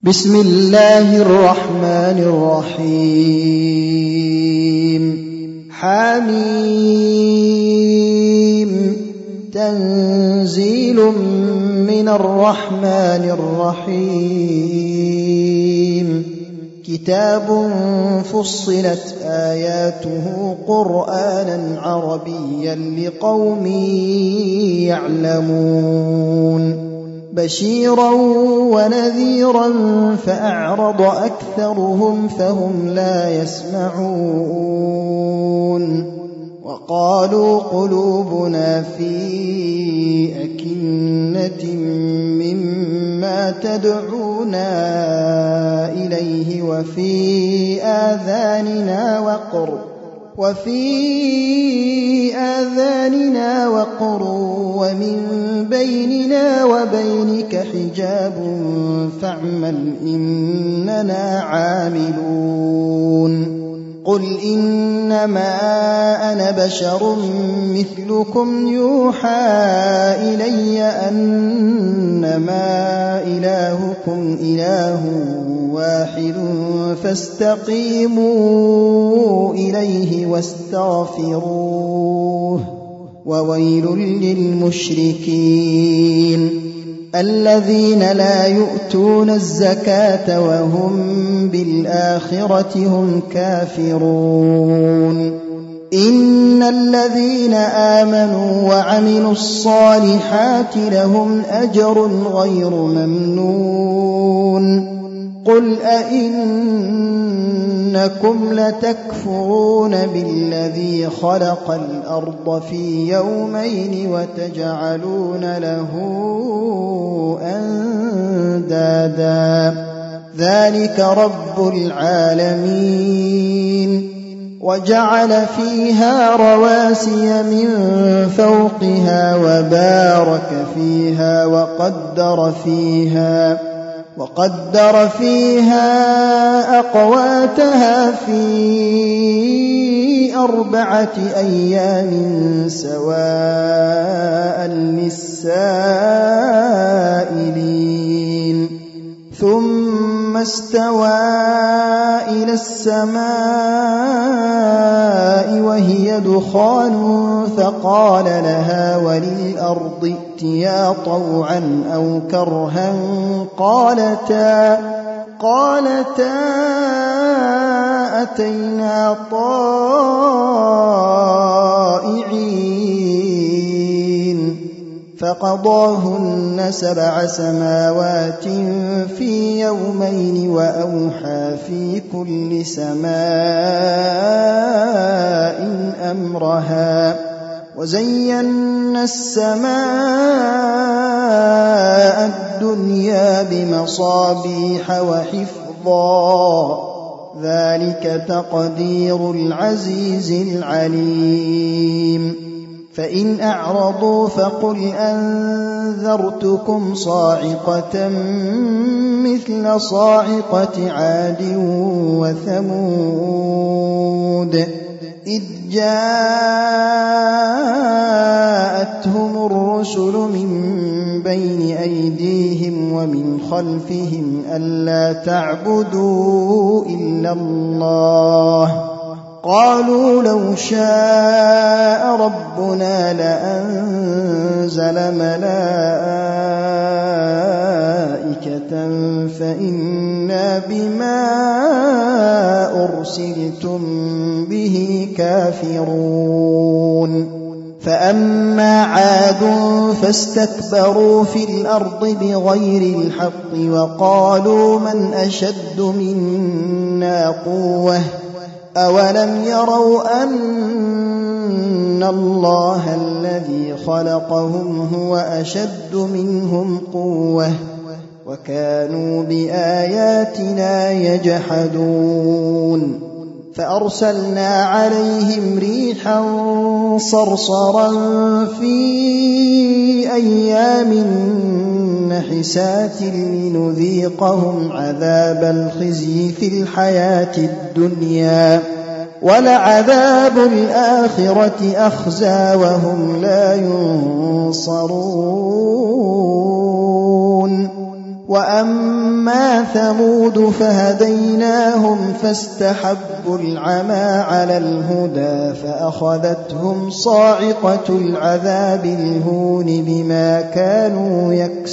بسم الله الرحمن الرحيم حميم تنزيل من الرحمن الرحيم كتاب فصلت آياته قرآنا عربيا لقوم يعلمون بشيرا ونذيرا فأعرض أكثرهم فهم لا يسمعون وقالوا قلوبنا في أكنة مما تدعونا إليه وفي آذاننا وقر ومن بيننا وبينك حجاب فاعمل إننا عاملون قل إنما أنا بشر مثلكم يوحى إلي أنما إلهكم إله واحد فاستقيموا إليه واستغفروه وويل للمشركين الذين لا يؤتون الزكاة وهم بالآخرة هم كافرون إن الذين آمنوا وعملوا الصالحات لهم أجر غير ممنون قل أئنكم لتكفرون بالذي خلق الأرض في يومين وتجعلون له أندادا ذلك رب العالمين وجعل فيها رواسي من فوقها وبارك فيها وقدر فيها أقواتها في 4 أيام سواء للسائلين ثم استوى إلى السماء وهي دخان فقال لها وللأرض ائتيا طوعا أو كرها قالتا أتينا طائعين فقضاهن 7 سماوات في يومين وأوحى في كل سماء أمرها وزينا السماء الدنيا بمصابيح وحفظا ذلك تقدير العزيز العليم فإن أعرضوا فقل أنذرتكم صاعقة مثل صاعقة عاد وثمود إذ جاءتهم الرسل من بين أيديهم ومن خلفهم ألا تعبدوا إلا الله قالوا لو شاء ربنا لأنزل ملائكة فإنا بما أرسلتم به كافرون فأما عاد فاستكبروا في الأرض بغير الحق وقالوا من أشد منا قوة أولم يروا أن الله الذي خلقهم هو أشد منهم قوة وكانوا بآياتنا يجحدون فأرسلنا عليهم ريحا صرصرا في أيام نحسات لنذيقهم عذاب الخزي في الحياة الدنيا ولعذاب الآخرة أخزى وهم لا ينصرون وأما ثمود فهديناهم فاستحبوا العمى على الهدى فأخذتهم صاعقة العذاب الهون بما كانوا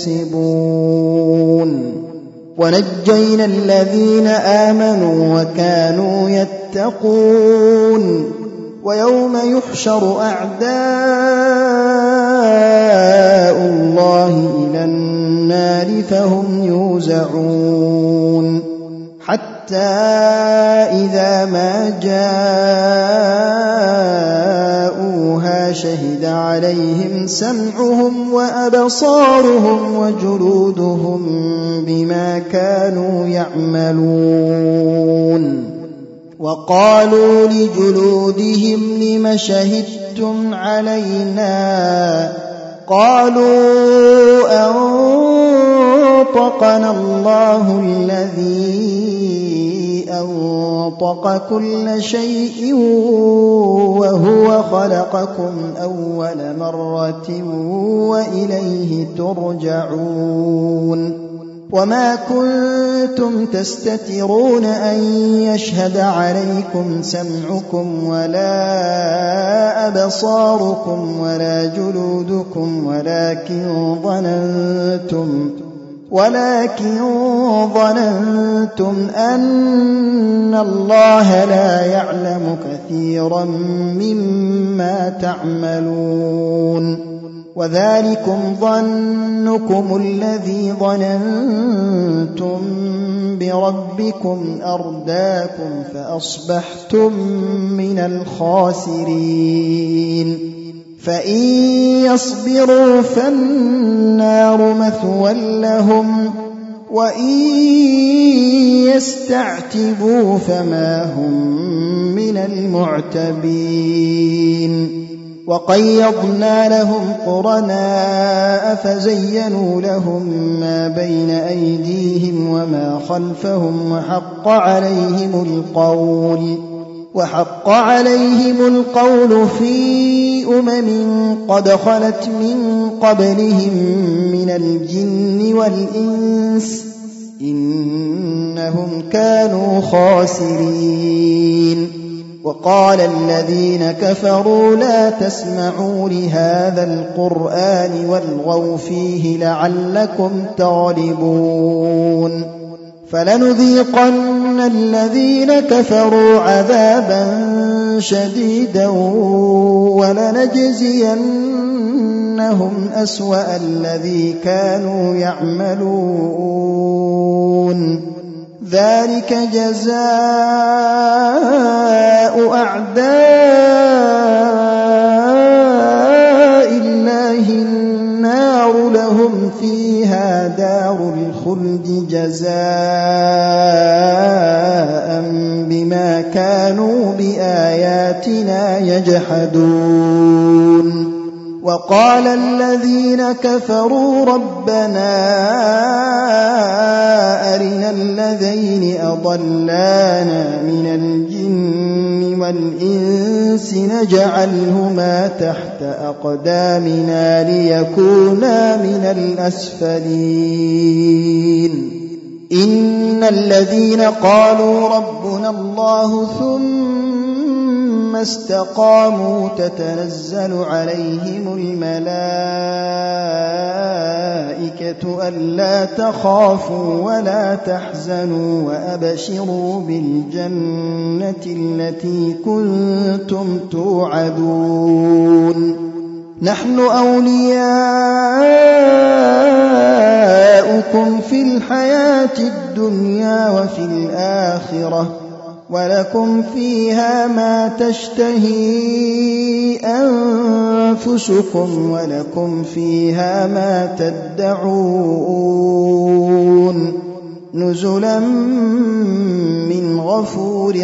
يكسبون ونجينا الذين آمنوا وكانوا يتقون ويوم يحشر أعداء الله إلى النار فهم يوزعون حتى إذا ما جاءوها شهد عليهم سمعهم وأبصارهم وجلودهم بما كانوا يعملون وقالوا لجلودهم لم شهدتم علينا قالوا أنطقنا الله الذي أنطق كل شيء وهو خلقكم أول مرة وإليه ترجعون وما كنتم تستترون أن يشهد عليكم سمعكم ولا أبصاركم ولا جلودكم ولكن ظننتم أن الله لا يعلم كثيرا مما تعملون وذلكم ظنكم الذي ظننتم بربكم أرداكم فأصبحتم من الخاسرين فإن يصبروا فالنار مثوى لهم وإن يستعتبوا فما هم من المعتبين وقيضنا لهم قرناء فزينوا لهم ما بين أيديهم وما خلفهم وحق عليهم القول في قد خلت من قبلهم من الجن والإنس إنهم كانوا خاسرين وقال الذين كفروا لا تسمعوا لهذا القرآن والغوا فيه لعلكم تغلبون فلنذيقن الذين كفروا عذابا شديدا ولنجزينهم أسوأ الذي كانوا يعملون ذلك جزاء أعداء الله النار لهم فيها دار الخلد جزاء بما كانوا بآياتنا يجحدون وقال الذين كفروا ربنا أرنا الذين أضلانا من الجن والإنس نجعلهما تحت أقدامنا ليكونا من الأسفلين إن الذين قالوا ربنا الله ثم استقاموا تتنزل عليهم الملائكة ألا تخافوا ولا تحزنوا وأبشروا بالجنة التي كنتم توعدون نحن أولياؤكم في الحياة الدنيا وفي الآخرة ولكم فيها ما تشتهي أنفسكم ولكم فيها ما تدعون نزلا من غفور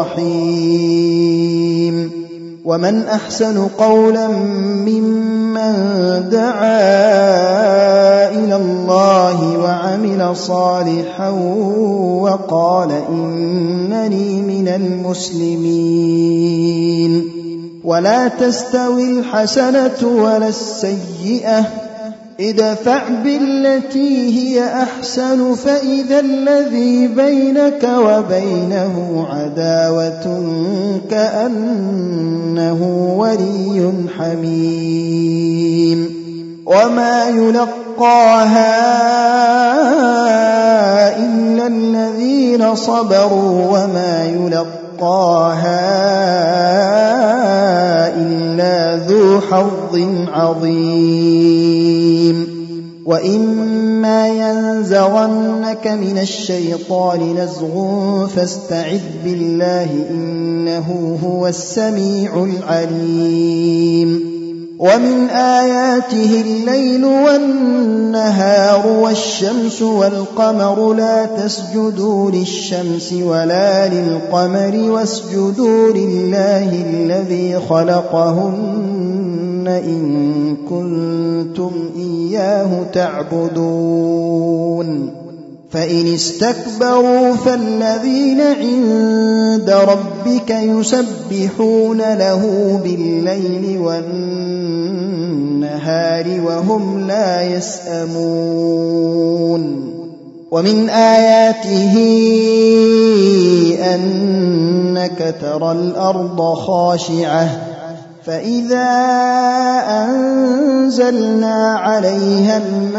رحيم ومن أحسن قولا ممن دعا إلى الله وعمل صالحا وقال إنني من المسلمين ولا تستوي الحسنة ولا السيئة ادفع بالتي هي أحسن فإذا الذي بينك وبينه عداوة كأنه ولي حميم وما يلقاها إلا الذين صبروا وما يلقاها إلا ذو حظ عظيم وإما ينزغنك من الشيطان نزغ فاستعذ بالله إنه هو السميع العليم ومن آياته الليل والنهار والشمس والقمر لا تسجدوا للشمس ولا للقمر واسجدوا لله الذي خلقهن إن كنتم إياه تعبدون فإن استكبروا فالذين عند ربك يسبحون له بالليل والنهار وهم لا يسأمون ومن آياته أنك ترى الأرض خاشعة فإذا أنزلنا عليها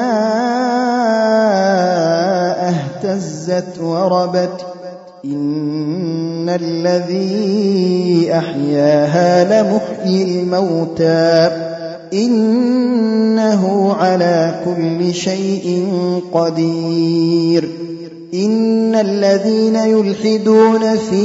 الماء اهتزت وربت إن الذي أحياها لمحيي الموتى إنه على كل شيء قدير إن الذين يلحدون في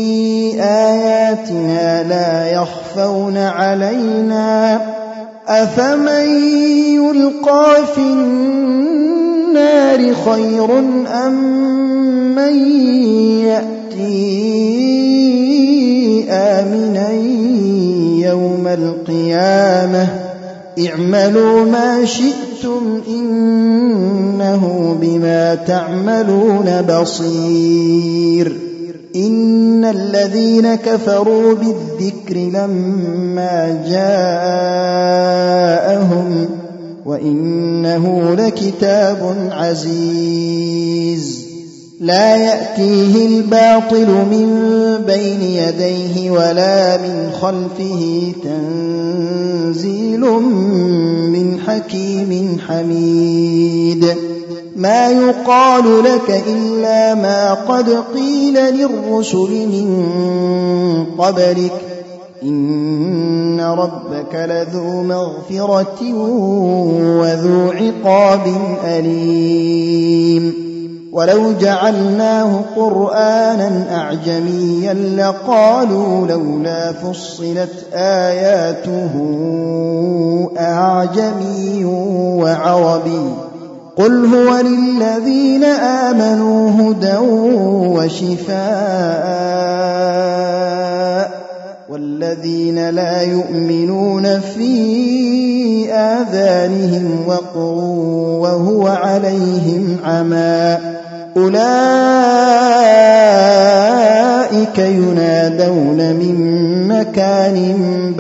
آياتنا لا يخفون علينا أفمن يلقى في النار خير أم من يأتي آمنا يوم القيامة اعملوا ما شئتم إنه بما تعملون بصير إن الذين كفروا بالذكر لما جاءهم وإنه لكتاب عزيز لا يأتيه الباطل من بين يديه ولا من خلفه تنزيل من حكيم حميد ما يقال لك إلا ما قد قيل للرسل من قبلك إن ربك لذو مغفرة وذو عقاب أليم ولو جعلناه قرآنا أعجميا لقالوا لولا فصلت آياته أعجمي وعربي قل هو للذين آمنوا هدى وشفاء والذين لا يؤمنون في آذانهم وقر وهو عليهم عمى أولئك ينادون من مكان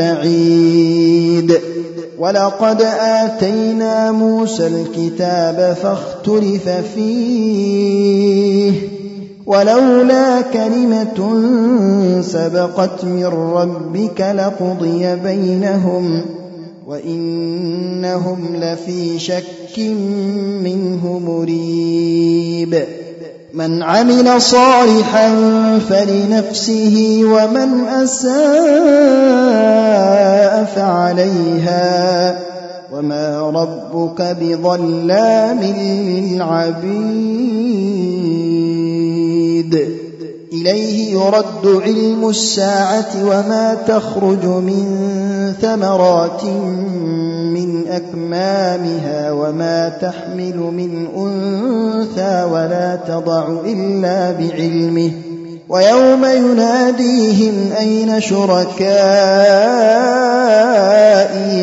بعيد ولقد آتينا موسى الكتاب فاختلف فيه ولولا كلمة سبقت من ربك لقضي بينهم وإنهم لفي شك منه مريب من عمل صالحا فلنفسه ومن أساء فعليها وما ربك بظلام للعبيد إليه يرد علم الساعة وما تخرج من ثمرات من أكمامها وما تحمل من أنثى ولا تضع إلا بعلمه ويوم يناديهم أين شركائي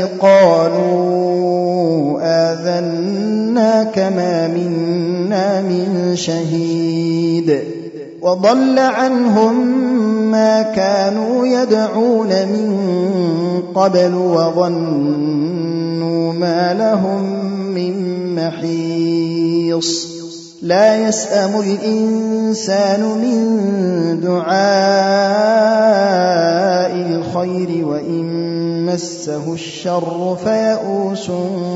قالوا آذناك ما منا من شهيد وضل عنهم ما كانوا يدعون من قبل وظنوا ما لهم من محيص لا يسأم الإنسان من دعاء الخير وإن مسه الشر فيئوس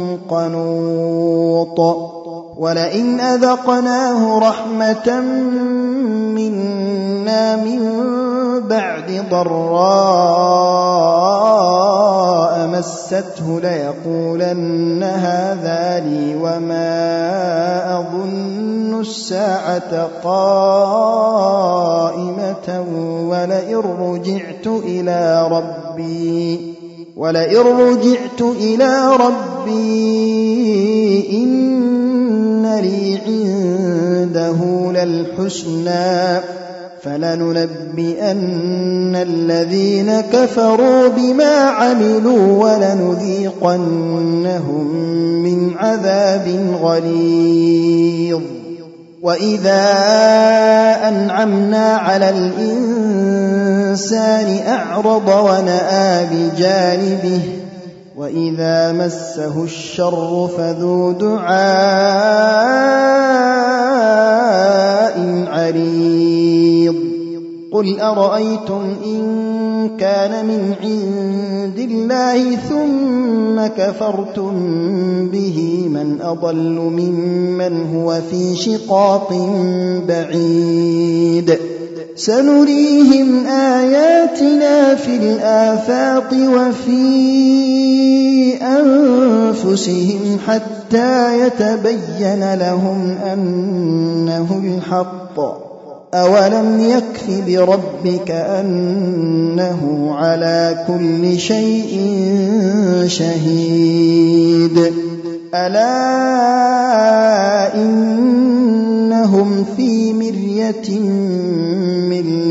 قنوط ولئن أذقناه رحمة منا من بعد ضراء مسته ليقولن هذا لي وما أظن الساعة قائمة ولئن رجعت إلى ربي إن لي عنده للحسنى فلننبئن الذين كفروا بما عملوا ولنذيقنهم من عذاب غليظ وإذا أنعمنا على الإنسان أعرض ونأى بجانبه وإذا مسه الشر فذو دعاء عريض قل أرأيتم إن كان من عند الله ثم كفرتم به من أضل ممن هو في شقاق بعيد سنريهم آياتنا في الآفاق وفي أنفسهم حتى يتبين لهم أنه الحق أولم يكف بربك أنه على كل شيء شهيد ألا إنهم في مرية من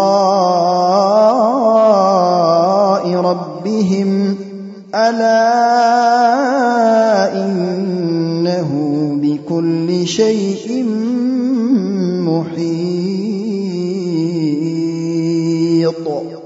لقاء ربهم ألا إنه بكل شيء محيط